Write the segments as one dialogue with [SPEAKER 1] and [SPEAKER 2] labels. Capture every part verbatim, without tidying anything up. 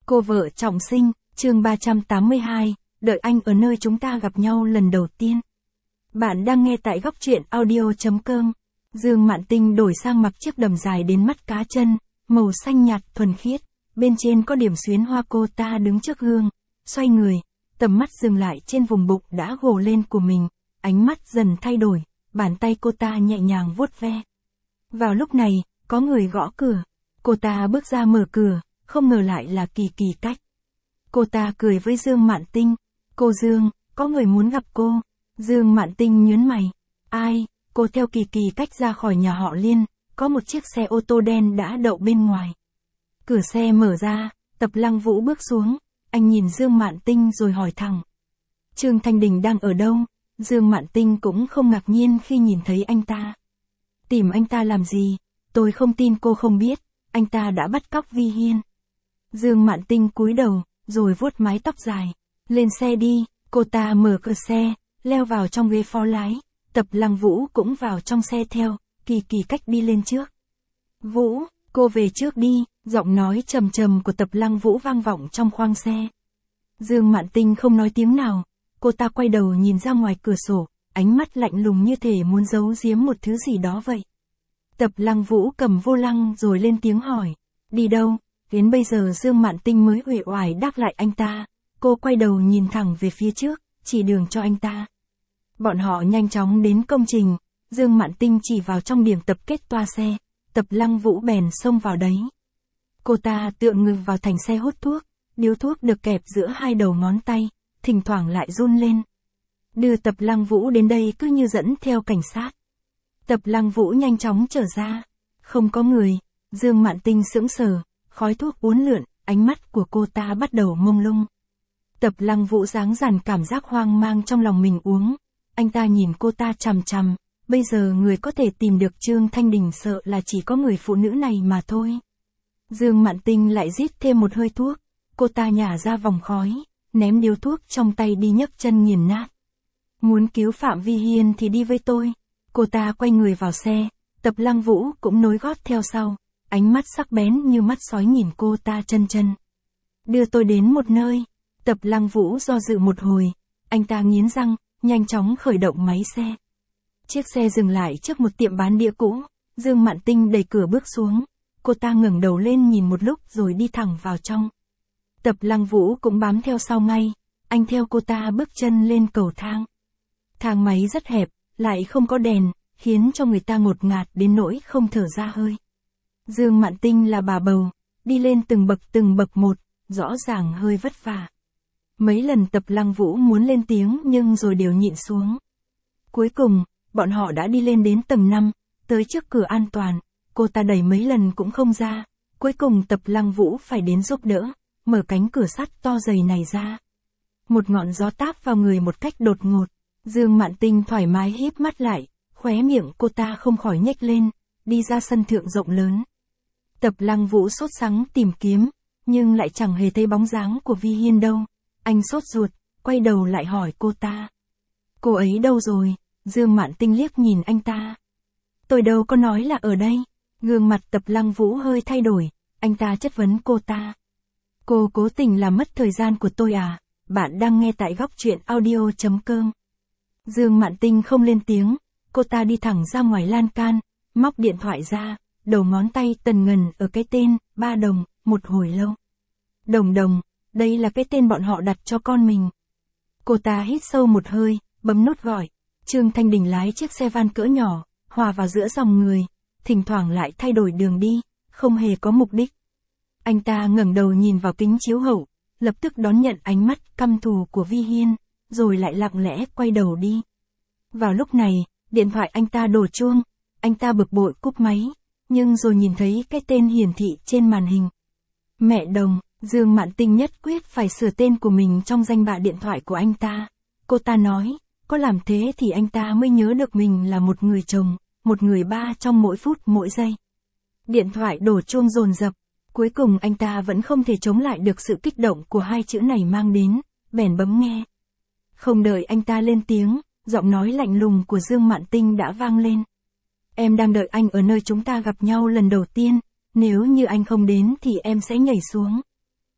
[SPEAKER 1] Cô vợ trọng sinh, chương ba trăm tám mươi hai, đợi anh ở nơi chúng ta gặp nhau lần đầu tiên. Bạn đang nghe tại góc truyện audio chấm com. Dương Mạn Tinh đổi sang mặc chiếc đầm dài đến mắt cá chân, màu xanh nhạt thuần khiết, bên trên có điểm xuyến hoa. Cô ta đứng trước gương, xoay người, tầm mắt dừng lại trên vùng bụng đã gồ lên của mình, ánh mắt dần thay đổi, bàn tay cô ta nhẹ nhàng vuốt ve. Vào lúc này, có người gõ cửa, cô ta bước ra mở cửa, không ngờ lại là Kỳ Kỳ Cách. Cô ta cười với Dương Mạn Tinh, cô Dương, có người muốn gặp cô. Dương Mạn Tinh nhướng mày, ai? Cô theo Kỳ Kỳ Cách ra khỏi nhà họ Liên, có một chiếc xe ô tô đen đã đậu bên ngoài. Cửa xe mở ra, Tập Lăng Vũ bước xuống, anh nhìn Dương Mạn Tinh rồi hỏi thẳng. Trương Thanh Đình đang ở đâu? Dương Mạn Tinh cũng không ngạc nhiên khi nhìn thấy anh ta. Tìm anh ta làm gì? Tôi không tin cô không biết, anh ta đã bắt cóc Vi Hiên. Dương Mạn Tinh cúi đầu, rồi vuốt mái tóc dài. Lên xe đi, cô ta mở cửa xe, leo vào trong ghế phó lái. Tập Lăng Vũ cũng vào trong xe theo, Kỳ Kỳ Cách đi lên trước. Vũ, cô về trước đi, giọng nói trầm trầm của Tập Lăng Vũ vang vọng trong khoang xe. Dương Mạn Tinh không nói tiếng nào, cô ta quay đầu nhìn ra ngoài cửa sổ, ánh mắt lạnh lùng như thể muốn giấu giếm một thứ gì đó vậy. Tập Lăng Vũ cầm vô lăng rồi lên tiếng hỏi, đi đâu? Đến bây giờ Dương Mạn Tinh mới uể oải đáp lại anh ta, cô quay đầu nhìn thẳng về phía trước, chỉ đường cho anh ta. Bọn họ nhanh chóng đến công trình, Dương Mạn Tinh chỉ vào trong điểm tập kết toa xe, Tập Lăng Vũ bèn xông vào đấy. Cô ta tựa ngực vào thành xe hút thuốc, điếu thuốc được kẹp giữa hai đầu ngón tay, thỉnh thoảng lại run lên. Đưa Tập Lăng Vũ đến đây cứ như dẫn theo cảnh sát. Tập Lăng Vũ nhanh chóng trở ra, không có người. Dương Mạn Tinh sững sờ, khói thuốc uốn lượn, ánh mắt của cô ta bắt đầu mông lung. Tập Lăng Vũ giáng dàn cảm giác hoang mang trong lòng mình uống. Anh ta nhìn cô ta chằm chằm, bây giờ người có thể tìm được Trương Thanh Đình sợ là chỉ có người phụ nữ này mà thôi. Dương Mạn Tinh lại rít thêm một hơi thuốc, cô ta nhả ra vòng khói, ném điếu thuốc trong tay đi nhấc chân nghiền nát. Muốn cứu Phạm Vi Hiên thì đi với tôi. Cô ta quay người vào xe, Tập Lăng Vũ cũng nối gót theo sau, ánh mắt sắc bén như mắt sói nhìn cô ta chân chân. Đưa tôi đến một nơi. Tập Lăng Vũ do dự một hồi, anh ta nghiến răng, nhanh chóng khởi động máy xe. Chiếc xe dừng lại trước một tiệm bán đĩa cũ, Dương Mạn Tinh đẩy cửa bước xuống, cô ta ngẩng đầu lên nhìn một lúc rồi đi thẳng vào trong. Tập Lăng Vũ cũng bám theo sau ngay, anh theo cô ta bước chân lên cầu thang. Thang máy rất hẹp, lại không có đèn, khiến cho người ta ngột ngạt đến nỗi không thở ra hơi. Dương Mạn Tinh là bà bầu, đi lên từng bậc từng bậc một, rõ ràng hơi vất vả. Mấy lần Tập Lăng Vũ muốn lên tiếng nhưng rồi đều nhịn xuống. Cuối cùng, bọn họ đã đi lên đến tầng năm, tới trước cửa an toàn, cô ta đẩy mấy lần cũng không ra, cuối cùng Tập Lăng Vũ phải đến giúp đỡ, mở cánh cửa sắt to dày này ra. Một ngọn gió táp vào người một cách đột ngột, Dương Mạn Tinh thoải mái híp mắt lại, khóe miệng cô ta không khỏi nhếch lên, đi ra sân thượng rộng lớn. Tập Lăng Vũ sốt sắng tìm kiếm, nhưng lại chẳng hề thấy bóng dáng của Vi Hiên đâu. Anh sốt ruột, quay đầu lại hỏi cô ta. Cô ấy đâu rồi? Dương Mạn Tinh liếc nhìn anh ta. Tôi đâu có nói là ở đây. Gương mặt Tập Lăng Vũ hơi thay đổi, anh ta chất vấn cô ta. Cô cố tình làm mất thời gian của tôi à? Bạn đang nghe tại góc truyện audio chấm com. Dương Mạn Tinh không lên tiếng, cô ta đi thẳng ra ngoài lan can, móc điện thoại ra, đầu ngón tay tần ngần ở cái tên, ba đồng, một hồi lâu. Đồng đồng, đây là cái tên bọn họ đặt cho con mình. Cô ta hít sâu một hơi, bấm nút gọi. Trương Thanh Đình lái chiếc xe van cỡ nhỏ, hòa vào giữa dòng người, thỉnh thoảng lại thay đổi đường đi, không hề có mục đích. Anh ta ngẩng đầu nhìn vào kính chiếu hậu, lập tức đón nhận ánh mắt căm thù của Vi Hiên, rồi lại lặng lẽ quay đầu đi. Vào lúc này, điện thoại anh ta đổ chuông, anh ta bực bội cúp máy, nhưng rồi nhìn thấy cái tên hiển thị trên màn hình. Mẹ Đồng, Dương Mạn Tinh nhất quyết phải sửa tên của mình trong danh bạ điện thoại của anh ta. Cô ta nói, có làm thế thì anh ta mới nhớ được mình là một người chồng, một người ba trong mỗi phút mỗi giây. Điện thoại đổ chuông dồn dập, cuối cùng anh ta vẫn không thể chống lại được sự kích động của hai chữ này mang đến, bèn bấm nghe. Không đợi anh ta lên tiếng, giọng nói lạnh lùng của Dương Mạn Tinh đã vang lên. Em đang đợi anh ở nơi chúng ta gặp nhau lần đầu tiên, nếu như anh không đến thì em sẽ nhảy xuống.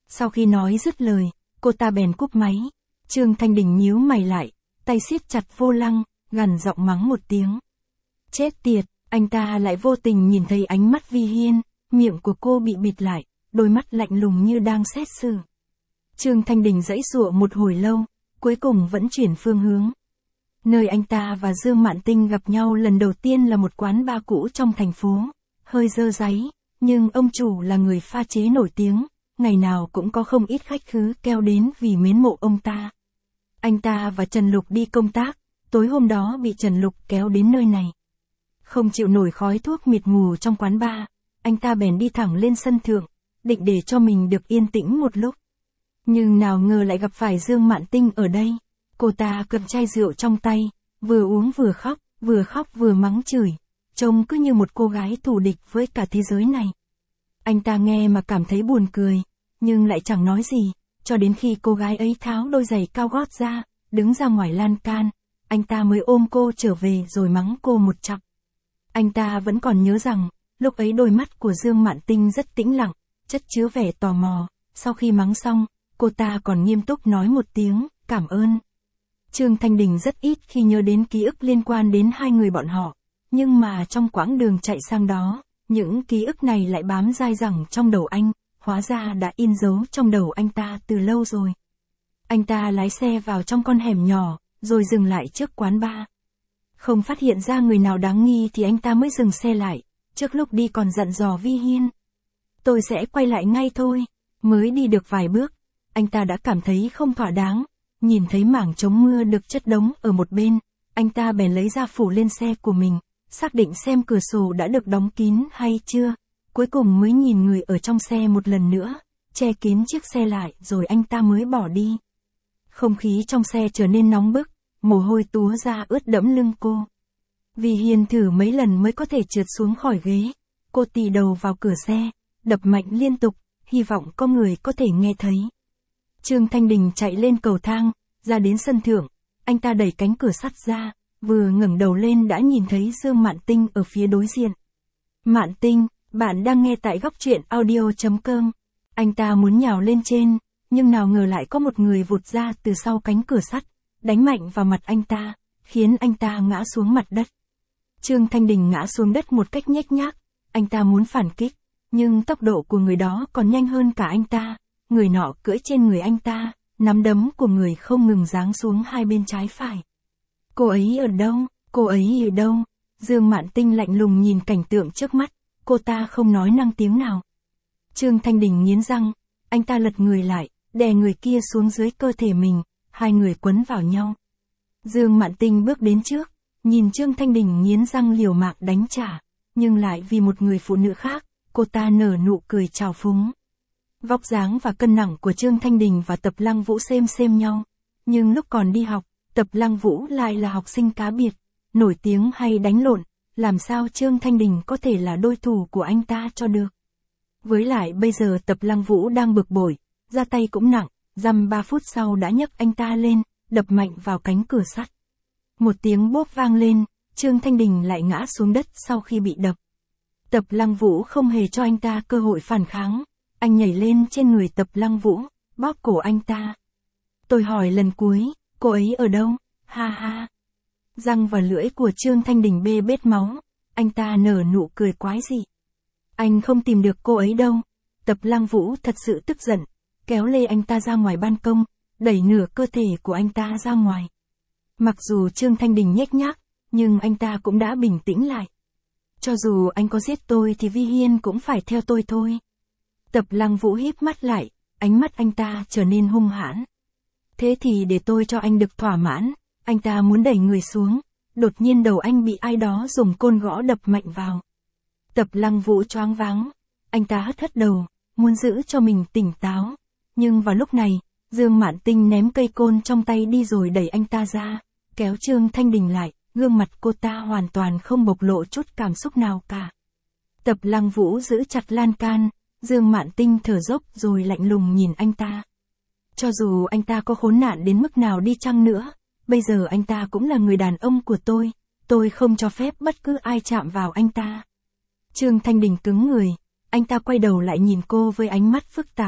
[SPEAKER 1] Sau khi nói dứt lời, cô ta bèn cúp máy. Trương Thanh Đình nhíu mày lại, tay siết chặt vô lăng, gằn giọng mắng một tiếng. Chết tiệt, anh ta lại vô tình nhìn thấy ánh mắt Vi Hiên, miệng của cô bị bịt lại, đôi mắt lạnh lùng như đang xét xử. Trương Thanh Đình giãy giụa một hồi lâu, cuối cùng vẫn chuyển phương hướng. Nơi anh ta và Dương Mạn Tinh gặp nhau lần đầu tiên là một quán bar cũ trong thành phố, hơi dơ dáy, nhưng ông chủ là người pha chế nổi tiếng, ngày nào cũng có không ít khách khứa kéo đến vì mến mộ ông ta. Anh ta và Trần Lục đi công tác, tối hôm đó bị Trần Lục kéo đến nơi này. Không chịu nổi khói thuốc mịt mù trong quán bar, anh ta bèn đi thẳng lên sân thượng, định để cho mình được yên tĩnh một lúc. Nhưng nào ngờ lại gặp phải Dương Mạn Tinh ở đây. Cô ta cầm chai rượu trong tay, vừa uống vừa khóc, vừa khóc vừa mắng chửi, trông cứ như một cô gái thù địch với cả thế giới này. Anh ta nghe mà cảm thấy buồn cười, nhưng lại chẳng nói gì, cho đến khi cô gái ấy tháo đôi giày cao gót ra, đứng ra ngoài lan can, anh ta mới ôm cô trở về rồi mắng cô một chặp. Anh ta vẫn còn nhớ rằng, lúc ấy đôi mắt của Dương Mạn Tinh rất tĩnh lặng, chất chứa vẻ tò mò, sau khi mắng xong, cô ta còn nghiêm túc nói một tiếng, cảm ơn. Trương Thanh Đình rất ít khi nhớ đến ký ức liên quan đến hai người bọn họ, nhưng mà trong quãng đường chạy sang đó, những ký ức này lại bám dai dẳng trong đầu anh, hóa ra đã in dấu trong đầu anh ta từ lâu rồi. Anh ta lái xe vào trong con hẻm nhỏ, rồi dừng lại trước quán bar. Không phát hiện ra người nào đáng nghi thì anh ta mới dừng xe lại, trước lúc đi còn dặn dò Vi Hiên. Tôi sẽ quay lại ngay thôi, mới đi được vài bước, anh ta đã cảm thấy không thỏa đáng. Nhìn thấy mảng chống mưa được chất đống ở một bên, anh ta bèn lấy ra phủ lên xe của mình, xác định xem cửa sổ đã được đóng kín hay chưa, cuối cùng mới nhìn người ở trong xe một lần nữa, che kín chiếc xe lại rồi anh ta mới bỏ đi. Không khí trong xe trở nên nóng bức, mồ hôi túa ra ướt đẫm lưng cô. Vi Hiên thử mấy lần mới có thể trượt xuống khỏi ghế, cô tì đầu vào cửa xe, đập mạnh liên tục, hy vọng có người có thể nghe thấy. Trương Thanh Đình chạy lên cầu thang, ra đến sân thượng, anh ta đẩy cánh cửa sắt ra, vừa ngẩng đầu lên đã nhìn thấy Dương Mạn Tinh ở phía đối diện. Mạn Tinh, bạn đang nghe tại góc truyện audio chấm com. Anh ta muốn nhào lên trên, nhưng nào ngờ lại có một người vụt ra từ sau cánh cửa sắt, đánh mạnh vào mặt anh ta, khiến anh ta ngã xuống mặt đất. Trương Thanh Đình ngã xuống đất một cách nhếch nhác, anh ta muốn phản kích, nhưng tốc độ của người đó còn nhanh hơn cả anh ta. Người nọ cưỡi trên người anh ta, nắm đấm của người không ngừng giáng xuống hai bên trái phải. Cô ấy ở đâu? Cô ấy ở đâu? Dương Mạn Tinh lạnh lùng nhìn cảnh tượng trước mắt, cô ta không nói năng tiếng nào. Trương Thanh Đình nghiến răng, anh ta lật người lại, đè người kia xuống dưới cơ thể mình, hai người quấn vào nhau. Dương Mạn Tinh bước đến trước, nhìn Trương Thanh Đình nghiến răng liều mạng đánh trả, nhưng lại vì một người phụ nữ khác, cô ta nở nụ cười trào phúng. Vóc dáng và cân nặng của Trương Thanh Đình và Tập Lăng Vũ xem xem nhau, nhưng lúc còn đi học, Tập Lăng Vũ lại là học sinh cá biệt, nổi tiếng hay đánh lộn, làm sao Trương Thanh Đình có thể là đối thủ của anh ta cho được. Với lại bây giờ Tập Lăng Vũ đang bực bội, ra tay cũng nặng, dăm ba phút sau đã nhấc anh ta lên, đập mạnh vào cánh cửa sắt. Một tiếng bốp vang lên, Trương Thanh Đình lại ngã xuống đất sau khi bị đập. Tập Lăng Vũ không hề cho anh ta cơ hội phản kháng. Anh nhảy lên trên người Tập Lăng Vũ, bóp cổ anh ta. Tôi hỏi lần cuối, cô ấy ở đâu? Ha ha. Răng và lưỡi của Trương Thanh Đình bê bết máu, anh ta nở nụ cười quái dị. Anh không tìm được cô ấy đâu. Tập Lăng Vũ thật sự tức giận, kéo lê anh ta ra ngoài ban công, đẩy nửa cơ thể của anh ta ra ngoài. Mặc dù Trương Thanh Đình nhếch nhác, nhưng anh ta cũng đã bình tĩnh lại. Cho dù anh có giết tôi thì Vi Hiên cũng phải theo tôi thôi. Tập Lăng Vũ híp mắt lại, ánh mắt anh ta trở nên hung hãn. Thế thì để tôi cho anh được thỏa mãn, anh ta muốn đẩy người xuống, đột nhiên đầu anh bị ai đó dùng côn gõ đập mạnh vào. Tập Lăng Vũ choáng váng, anh ta hất hất đầu, muốn giữ cho mình tỉnh táo, nhưng vào lúc này, Dương Mạn Tinh ném cây côn trong tay đi rồi đẩy anh ta ra, kéo Trương Thanh Đình lại, gương mặt cô ta hoàn toàn không bộc lộ chút cảm xúc nào cả. Tập Lăng Vũ giữ chặt lan can, Dương Mạn Tinh thở dốc rồi lạnh lùng nhìn anh ta. Cho dù anh ta có khốn nạn đến mức nào đi chăng nữa, bây giờ anh ta cũng là người đàn ông của tôi, tôi không cho phép bất cứ ai chạm vào anh ta. Trương Thanh Đình cứng người, anh ta quay đầu lại nhìn cô với ánh mắt phức tạp,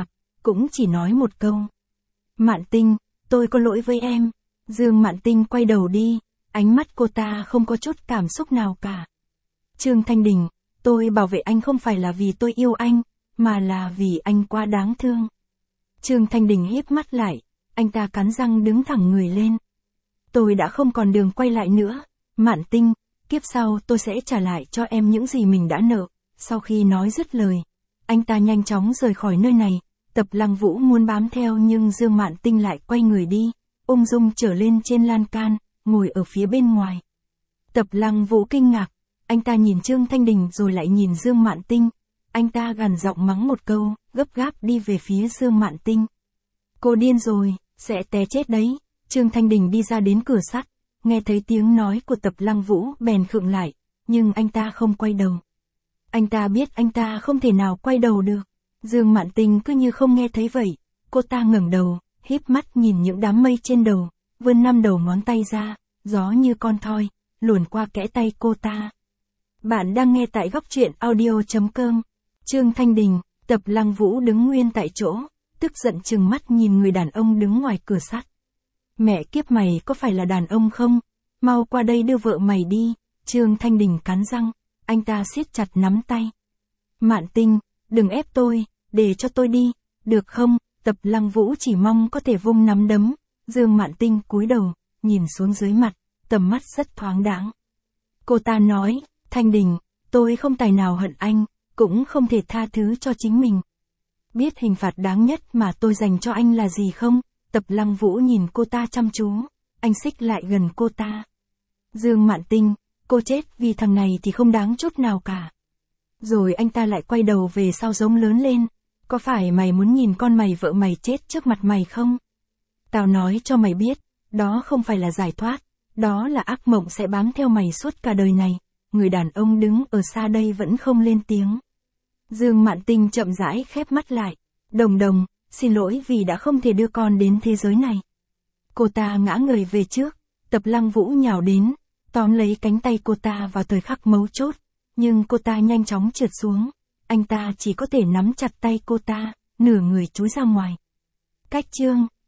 [SPEAKER 1] cũng chỉ nói một câu. Mạn Tinh, tôi có lỗi với em. Dương Mạn Tinh quay đầu đi, ánh mắt cô ta không có chút cảm xúc nào cả. Trương Thanh Đình, tôi bảo vệ anh không phải là vì tôi yêu anh, mà là vì anh quá đáng thương. Trương Thanh Đình híp mắt lại, anh ta cắn răng đứng thẳng người lên. Tôi đã không còn đường quay lại nữa, Mạn Tinh, kiếp sau tôi sẽ trả lại cho em những gì mình đã nợ. Sau khi nói dứt lời, anh ta nhanh chóng rời khỏi nơi này. Tập Lăng Vũ muốn bám theo nhưng Dương Mạn Tinh lại quay người đi, ung dung trở lên trên lan can, ngồi ở phía bên ngoài. Tập Lăng Vũ kinh ngạc, anh ta nhìn Trương Thanh Đình rồi lại nhìn Dương Mạn Tinh. Anh ta gằn giọng mắng một câu, gấp gáp đi về phía Dương Mạn Tinh. Cô điên rồi, sẽ té chết đấy. Trương Thanh Đình đi ra đến cửa sắt, nghe thấy tiếng nói của Tập Lăng Vũ bèn khựng lại, nhưng anh ta không quay đầu. Anh ta biết anh ta không thể nào quay đầu được. Dương Mạn Tinh cứ như không nghe thấy vậy, cô ta ngẩng đầu, híp mắt nhìn những đám mây trên đầu, vươn năm đầu ngón tay ra, gió như con thoi, luồn qua kẽ tay cô ta. Bạn đang nghe tại góc truyện audio chấm com. Trương Thanh Đình, Tập Lăng Vũ đứng nguyên tại chỗ, tức giận trừng mắt nhìn người đàn ông đứng ngoài cửa sắt. Mẹ kiếp mày có phải là đàn ông không? Mau qua đây đưa vợ mày đi. Trương Thanh Đình cắn răng, anh ta siết chặt nắm tay. Mạn Tinh, đừng ép tôi, để cho tôi đi, được không? Tập Lăng Vũ chỉ mong có thể vung nắm đấm. Dương Mạn Tinh cúi đầu, nhìn xuống dưới mặt, tầm mắt rất thoáng đãng. Cô ta nói, Thanh Đình, tôi không tài nào hận anh, cũng không thể tha thứ cho chính mình. Biết hình phạt đáng nhất mà tôi dành cho anh là gì không? Tập Lăng Vũ nhìn cô ta chăm chú, anh xích lại gần cô ta. Dương Mạn Tinh, cô chết vì thằng này thì không đáng chút nào cả. Rồi anh ta lại quay đầu về sau giống lớn lên. Có phải mày muốn nhìn con mày vợ mày chết trước mặt mày không? Tao nói cho mày biết, đó không phải là giải thoát, đó là ác mộng sẽ bám theo mày suốt cả đời này. Người đàn ông đứng ở xa đây vẫn không lên tiếng. Dương Mạn Tinh chậm rãi khép mắt lại. Đồng Đồng, xin lỗi vì đã không thể đưa con đến thế giới này. Cô ta ngã người về trước, Tập Lăng Vũ nhào đến, tóm lấy cánh tay cô ta vào thời khắc mấu chốt, nhưng cô ta nhanh chóng trượt xuống. Anh ta chỉ có thể nắm chặt tay cô ta, nửa người chúi ra ngoài. Cách chương